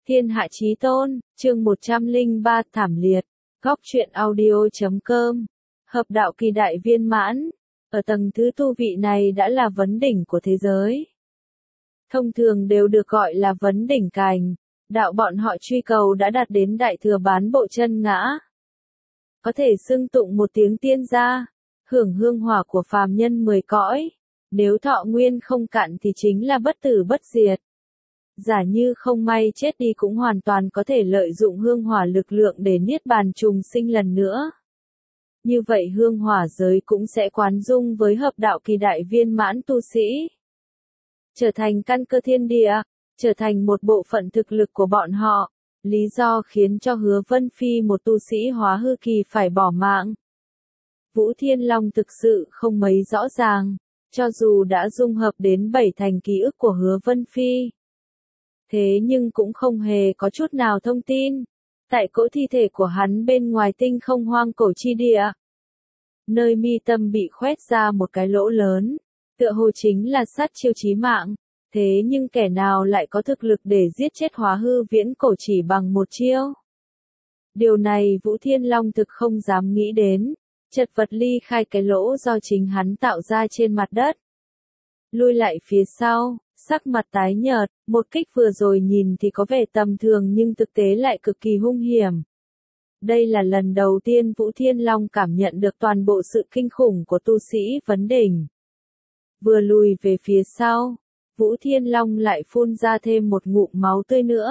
Thiên hạ chí tôn, chương 103 thảm liệt. Góc truyện audio.com. Hợp đạo kỳ đại viên mãn. Ở tầng thứ tu vị này đã là vấn đỉnh của thế giới. Thông thường đều được gọi là vấn đỉnh cành. Đạo bọn họ truy cầu đã đạt đến đại thừa bán bộ chân ngã. Có thể xưng tụng một tiếng tiên gia, hưởng hương hỏa của phàm nhân 10 cõi. Nếu thọ nguyên không cạn thì chính là bất tử bất diệt. Giả như không may chết đi cũng hoàn toàn có thể lợi dụng hương hỏa lực lượng để niết bàn trùng sinh lần nữa. Như vậy hương hỏa giới cũng sẽ quán dung với hợp đạo kỳ đại viên mãn tu sĩ. Trở thành căn cơ thiên địa, trở thành một bộ phận thực lực của bọn họ. Lý do khiến cho Hứa Vân Phi một tu sĩ hóa hư kỳ phải bỏ mạng. Vũ Thiên Long thực sự không mấy rõ ràng, cho dù đã dung hợp đến 7 thành ký ức của Hứa Vân Phi. Thế nhưng cũng không hề có chút nào thông tin. Tại cỗ thi thể của hắn bên ngoài tinh không hoang cổ chi địa. Nơi mi tâm bị khoét ra một cái lỗ lớn. Tựa hồ chính là sát chiêu chí mạng. Thế nhưng kẻ nào lại có thực lực để giết chết hóa hư viễn cổ chỉ bằng một chiêu? Điều này Vũ Thiên Long thực không dám nghĩ đến. Chật vật ly khai cái lỗ do chính hắn tạo ra trên mặt đất. Lui lại phía sau. Sắc mặt tái nhợt, một kích vừa rồi nhìn thì có vẻ tầm thường nhưng thực tế lại cực kỳ hung hiểm. Đây là lần đầu tiên Vũ Thiên Long cảm nhận được toàn bộ sự kinh khủng của tu sĩ vấn đỉnh. Vừa lùi về phía sau, Vũ Thiên Long lại phun ra thêm một ngụm máu tươi nữa.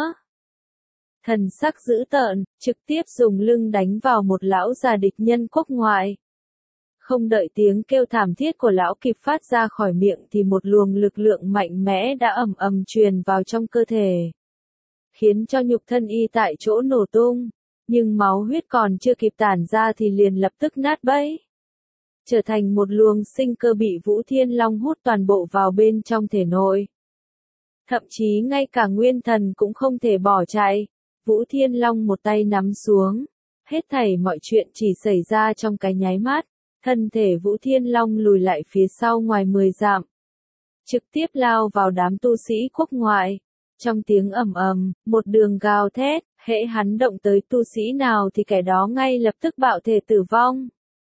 Thần sắc dữ tợn, trực tiếp dùng lưng đánh vào một lão già địch nhân quốc ngoại. Không đợi tiếng kêu thảm thiết của lão kịp phát ra khỏi miệng thì một luồng lực lượng mạnh mẽ đã ầm ầm truyền vào trong cơ thể. Khiến cho nhục thân y tại chỗ nổ tung, nhưng máu huyết còn chưa kịp tản ra thì liền lập tức nát bấy. Trở thành một luồng sinh cơ bị Vũ Thiên Long hút toàn bộ vào bên trong thể nội. Thậm chí ngay cả nguyên thần cũng không thể bỏ chạy, Vũ Thiên Long một tay nắm xuống. Hết thảy mọi chuyện chỉ xảy ra trong cái nháy mắt. Thân thể Vũ Thiên Long lùi lại phía sau ngoài 10 dặm. Trực tiếp lao vào đám tu sĩ quốc ngoại. Trong tiếng ầm ầm, một đường gào thét, hễ hắn động tới tu sĩ nào thì kẻ đó ngay lập tức bạo thể tử vong.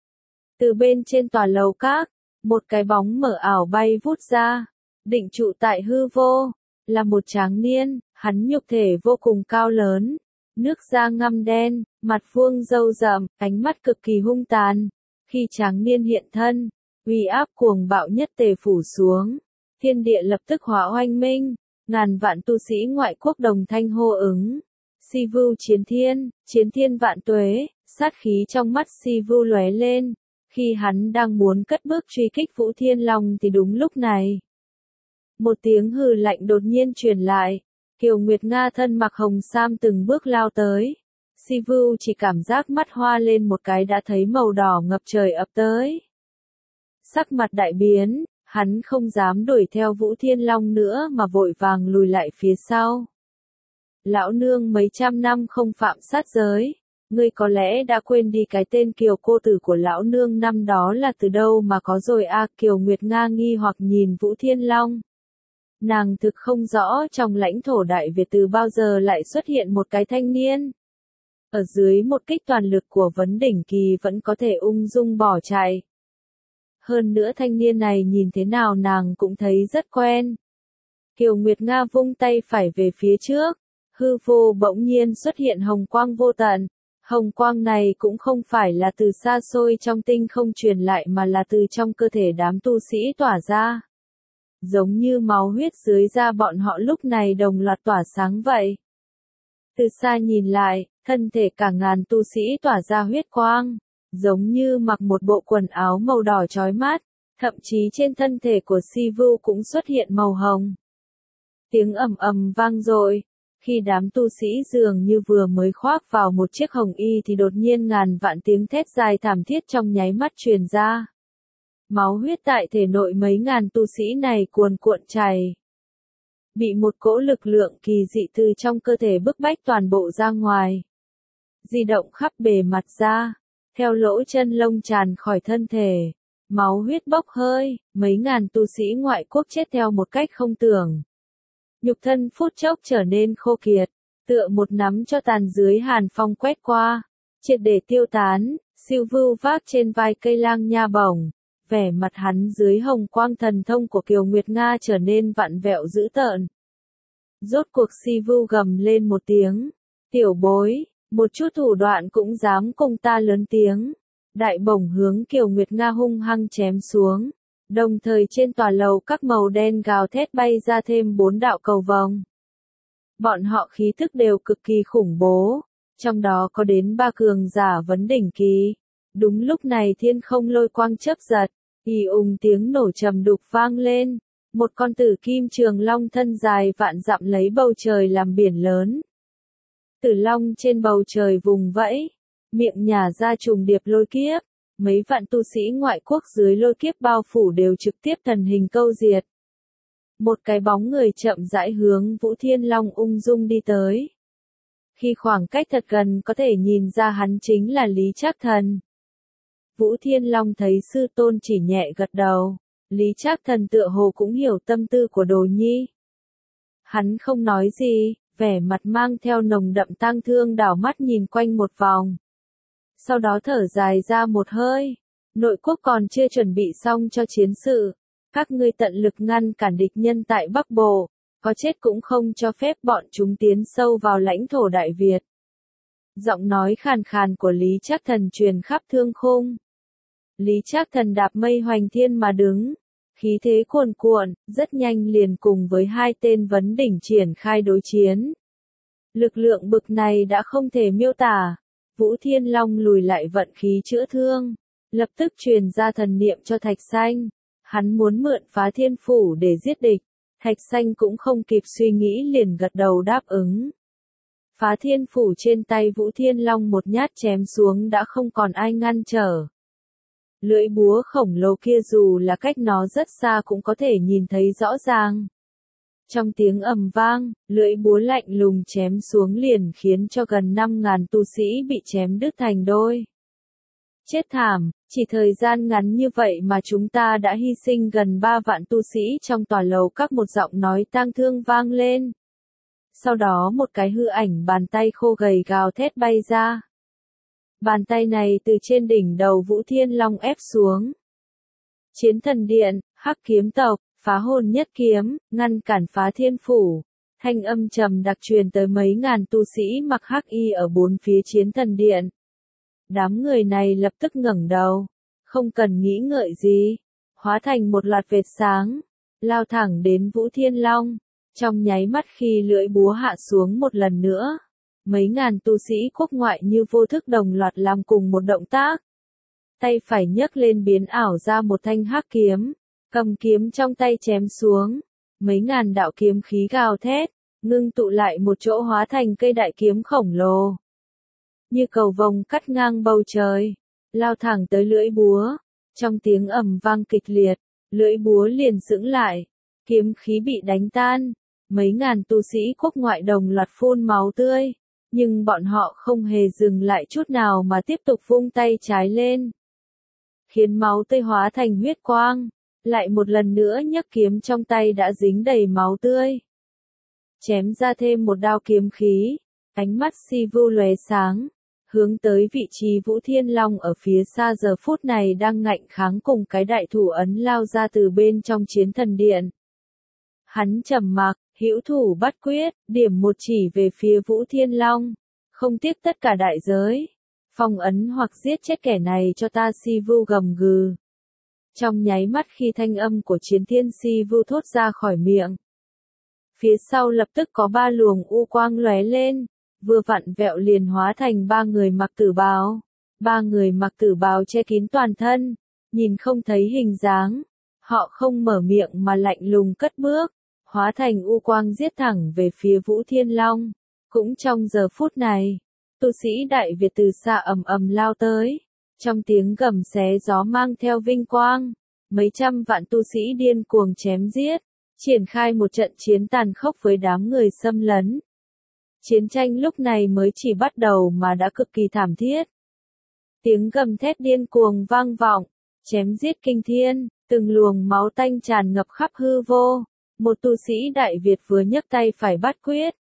Từ bên trên tòa lầu các, một cái bóng mờ ảo bay vút ra, định trụ tại hư vô, là một tráng niên, hắn nhục thể vô cùng cao lớn, nước da ngăm đen, mặt vuông râu rậm, ánh mắt cực kỳ hung tàn. Khi tráng niên hiện thân, uy áp cuồng bạo nhất tề phủ xuống, thiên địa lập tức hóa oanh minh, ngàn vạn tu sĩ ngoại quốc đồng thanh hô ứng. Si Vu chiến thiên vạn tuế, sát khí trong mắt Si Vu lóe lên, khi hắn đang muốn cất bước truy kích Vũ Thiên Long thì đúng lúc này. Một tiếng hừ lạnh đột nhiên truyền lại, Kiều Nguyệt Nga thân mặc hồng sam từng bước lao tới. Si Vu chỉ cảm giác mắt hoa lên một cái đã thấy màu đỏ ngập trời ập tới. Sắc mặt đại biến, hắn không dám đuổi theo Vũ Thiên Long nữa mà vội vàng lùi lại phía sau. Lão nương mấy trăm năm không phạm sát giới, ngươi có lẽ đã quên đi cái tên Kiều cô tử của lão nương năm đó là từ đâu mà có rồi à? Kiều Nguyệt Nga nghi hoặc nhìn Vũ Thiên Long. Nàng thực không rõ trong lãnh thổ Đại Việt từ bao giờ lại xuất hiện một cái thanh niên. Ở dưới một kích toàn lực của vấn đỉnh kỳ vẫn có thể ung dung bỏ chạy. Hơn nữa thanh niên này nhìn thế nào nàng cũng thấy rất quen. Kiều Nguyệt Nga vung tay phải về phía trước, hư vô bỗng nhiên xuất hiện hồng quang vô tận. Hồng quang này cũng không phải là từ xa xôi trong tinh không truyền lại mà là từ trong cơ thể đám tu sĩ tỏa ra. Giống như máu huyết dưới da bọn họ lúc này đồng loạt tỏa sáng vậy. Từ xa nhìn lại, thân thể cả ngàn tu sĩ tỏa ra huyết quang, giống như mặc một bộ quần áo màu đỏ chói mắt, thậm chí trên thân thể của Si Vu cũng xuất hiện màu hồng. Tiếng ầm ầm vang dội, khi đám tu sĩ dường như vừa mới khoác vào một chiếc hồng y thì đột nhiên ngàn vạn tiếng thét dài thảm thiết trong nháy mắt truyền ra. Máu huyết tại thể nội mấy ngàn tu sĩ này cuồn cuộn chảy. Bị một cỗ lực lượng kỳ dị từ trong cơ thể bức bách toàn bộ ra ngoài. Di động khắp bề mặt da, theo lỗ chân lông tràn khỏi thân thể, máu huyết bốc hơi, mấy ngàn tu sĩ ngoại quốc chết theo một cách không tưởng. Nhục thân phút chốc trở nên khô kiệt, tựa một nắm cho tàn dưới hàn phong quét qua, triệt để tiêu tán, siêu vưu vác trên vai cây lang nha bổng, vẻ mặt hắn dưới hồng quang thần thông của Kiều Nguyệt Nga trở nên vặn vẹo dữ tợn. Rốt cuộc si vưu gầm lên một tiếng, tiểu bối, một chút thủ đoạn cũng dám cùng ta lớn tiếng. Đại bổng hướng Kiều Nguyệt Nga hung hăng chém xuống, đồng thời trên tòa lầu các màu đen gào thét bay ra thêm 4 đạo cầu vồng. Bọn họ khí thức đều cực kỳ khủng bố, trong đó có đến 3 cường giả vấn đỉnh kỳ. Đúng lúc này thiên không lôi quang chớp giật, tiếng nổ trầm đục vang lên, một con tử kim trường long thân dài vạn dặm lấy bầu trời làm biển lớn. Tử long trên bầu trời vùng vẫy, miệng nhả ra trùng điệp lôi kiếp, mấy vạn tu sĩ ngoại quốc dưới lôi kiếp bao phủ đều trực tiếp thần hình câu diệt. Một cái bóng người chậm rãi hướng Vũ Thiên Long ung dung đi tới. Khi khoảng cách thật gần có thể nhìn ra hắn chính là Lý Trác Thần. Vũ Thiên Long thấy sư tôn chỉ nhẹ gật đầu, Lý Trác Thần tựa hồ cũng hiểu tâm tư của Đồ Nhi. Hắn không nói gì, vẻ mặt mang theo nồng đậm tang thương đảo mắt nhìn quanh một vòng. Sau đó thở dài ra một hơi, nội quốc còn chưa chuẩn bị xong cho chiến sự, các ngươi tận lực ngăn cản địch nhân tại Bắc Bộ, có chết cũng không cho phép bọn chúng tiến sâu vào lãnh thổ Đại Việt. Giọng nói khàn khàn của Lý Trác Thần truyền khắp thương khung. Lý Trác Thần đạp mây hoành thiên mà đứng, khí thế cuồn cuộn, rất nhanh liền cùng với 2 tên vấn đỉnh triển khai đối chiến. Lực lượng bực này đã không thể miêu tả. Vũ Thiên Long lùi lại vận khí chữa thương, lập tức truyền ra thần niệm cho Thạch Xanh. Hắn muốn mượn Phá Thiên Phủ để giết địch, Thạch Xanh cũng không kịp suy nghĩ liền gật đầu đáp ứng. Phá Thiên Phủ trên tay Vũ Thiên Long một nhát chém xuống đã không còn ai ngăn trở. Lưỡi búa khổng lồ kia dù là cách nó rất xa cũng có thể nhìn thấy rõ ràng. Trong tiếng ầm vang, lưỡi búa lạnh lùng chém xuống liền khiến cho gần 5.000 tu sĩ bị chém đứt thành đôi. Chết thảm, chỉ thời gian ngắn như vậy mà chúng ta đã hy sinh gần 3 vạn tu sĩ trong tòa lầu các, một giọng nói tang thương vang lên. Sau đó một cái hư ảnh bàn tay khô gầy gào thét bay ra. Bàn tay này từ trên đỉnh đầu Vũ Thiên Long ép xuống. Chiến thần điện, Hắc kiếm tộc, phá hồn nhất kiếm, ngăn cản Phá Thiên Phủ. Thanh âm trầm đặc truyền tới mấy ngàn tu sĩ mặc hắc y ở 4 phía chiến thần điện. Đám người này lập tức ngẩng đầu, không cần nghĩ ngợi gì, hóa thành một loạt vệt sáng, lao thẳng đến Vũ Thiên Long. Trong nháy mắt khi lưỡi búa hạ xuống một lần nữa, mấy ngàn tu sĩ quốc ngoại như vô thức đồng loạt làm cùng một động tác. Tay phải nhấc lên biến ảo ra một thanh hắc kiếm, cầm kiếm trong tay chém xuống, mấy ngàn đạo kiếm khí gào thét, ngưng tụ lại một chỗ hóa thành cây đại kiếm khổng lồ. Như cầu vồng cắt ngang bầu trời, lao thẳng tới lưỡi búa. Trong tiếng ầm vang kịch liệt, lưỡi búa liền sững lại, kiếm khí bị đánh tan, mấy ngàn tu sĩ quốc ngoại đồng loạt phun máu tươi, nhưng bọn họ không hề dừng lại chút nào mà tiếp tục vung tay trái lên, khiến máu tươi hóa thành huyết quang, lại một lần nữa nhấc kiếm trong tay đã dính đầy máu tươi. Chém ra thêm một đao kiếm khí, ánh mắt Si Vu lóe sáng, hướng tới vị trí Vũ Thiên Long ở phía xa giờ phút này đang ngạnh kháng cùng cái đại thủ ấn lao ra từ bên trong chiến thần điện. Hắn trầm mặc, hữu thủ bắt quyết, điểm một chỉ về phía Vũ Thiên Long, không tiếc tất cả đại giới. Phong ấn hoặc giết chết kẻ này cho ta, Si Vu gầm gừ. Trong nháy mắt khi thanh âm của chiến thiên Si Vu thốt ra khỏi miệng, phía sau lập tức có 3 luồng u quang lóe lên, vừa vặn vẹo liền hóa thành 3 người mặc tử bào. 3 người mặc tử bào che kín toàn thân, nhìn không thấy hình dáng. Họ không mở miệng mà lạnh lùng cất bước, hóa thành u quang giết thẳng về phía Vũ Thiên Long. Cũng trong giờ phút này, tu sĩ Đại Việt từ xa ầm ầm lao tới, trong tiếng gầm xé gió mang theo vinh quang, mấy trăm vạn tu sĩ điên cuồng chém giết, triển khai một trận chiến tàn khốc với đám người xâm lấn. Chiến tranh lúc này mới chỉ bắt đầu mà đã cực kỳ thảm thiết. Tiếng gầm thét điên cuồng vang vọng, chém giết kinh thiên, từng luồng máu tanh tràn ngập khắp hư vô. Một tu sĩ Đại Việt vừa nhấc tay phải bắt quyết,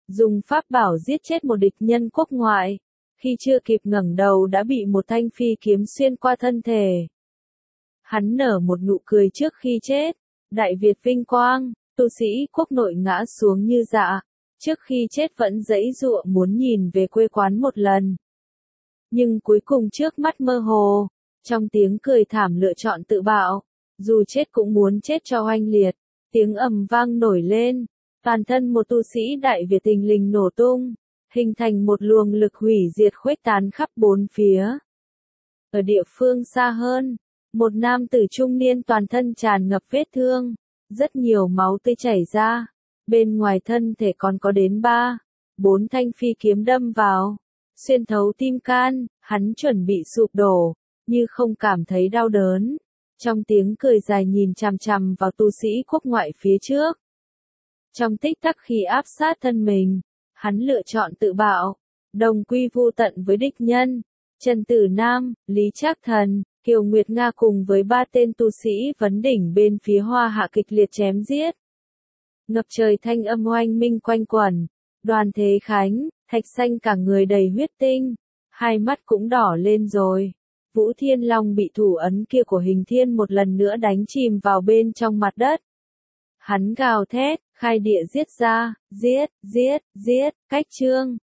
dùng pháp bảo giết chết một địch nhân quốc ngoại, khi chưa kịp ngẩng đầu đã bị một thanh phi kiếm xuyên qua thân thể. Hắn nở một nụ cười trước khi chết, Đại Việt vinh quang, tu sĩ quốc nội ngã xuống như dạ, trước khi chết vẫn giãy giụa muốn nhìn về quê quán một lần. Nhưng cuối cùng trước mắt mơ hồ, trong tiếng cười thảm lựa chọn tự bạo, dù chết cũng muốn chết cho oanh liệt, tiếng ầm vang nổi lên, toàn thân một tu sĩ Đại Việt thình lình nổ tung, hình thành một luồng lực hủy diệt khuếch tán khắp bốn phía. Ở địa phương xa hơn, một nam tử trung niên toàn thân tràn ngập vết thương, rất nhiều máu tươi chảy ra, bên ngoài thân thể còn có đến 4 thanh phi kiếm đâm vào, xuyên thấu tim can, hắn chuẩn bị sụp đổ, như không cảm thấy đau đớn. Trong tiếng cười dài nhìn chằm chằm vào tu sĩ quốc ngoại phía trước. Trong tích tắc khi áp sát thân mình, hắn lựa chọn tự bạo, đồng quy vu tận với địch nhân. Trần Tử Nam, Lý Trác Thần, Kiều Nguyệt Nga cùng với 3 tên tu sĩ vấn đỉnh bên phía Hoa Hạ kịch liệt chém giết. Ngập trời thanh âm oanh minh quanh quẩn, Đoàn Thế Khánh, Thạch Xanh cả người đầy huyết tinh, hai mắt cũng đỏ lên rồi. Vũ Thiên Long bị thủ ấn kia của Hình Thiên một lần nữa đánh chìm vào bên trong mặt đất. Hắn gào thét, khai địa giết ra, giết, cách Trương,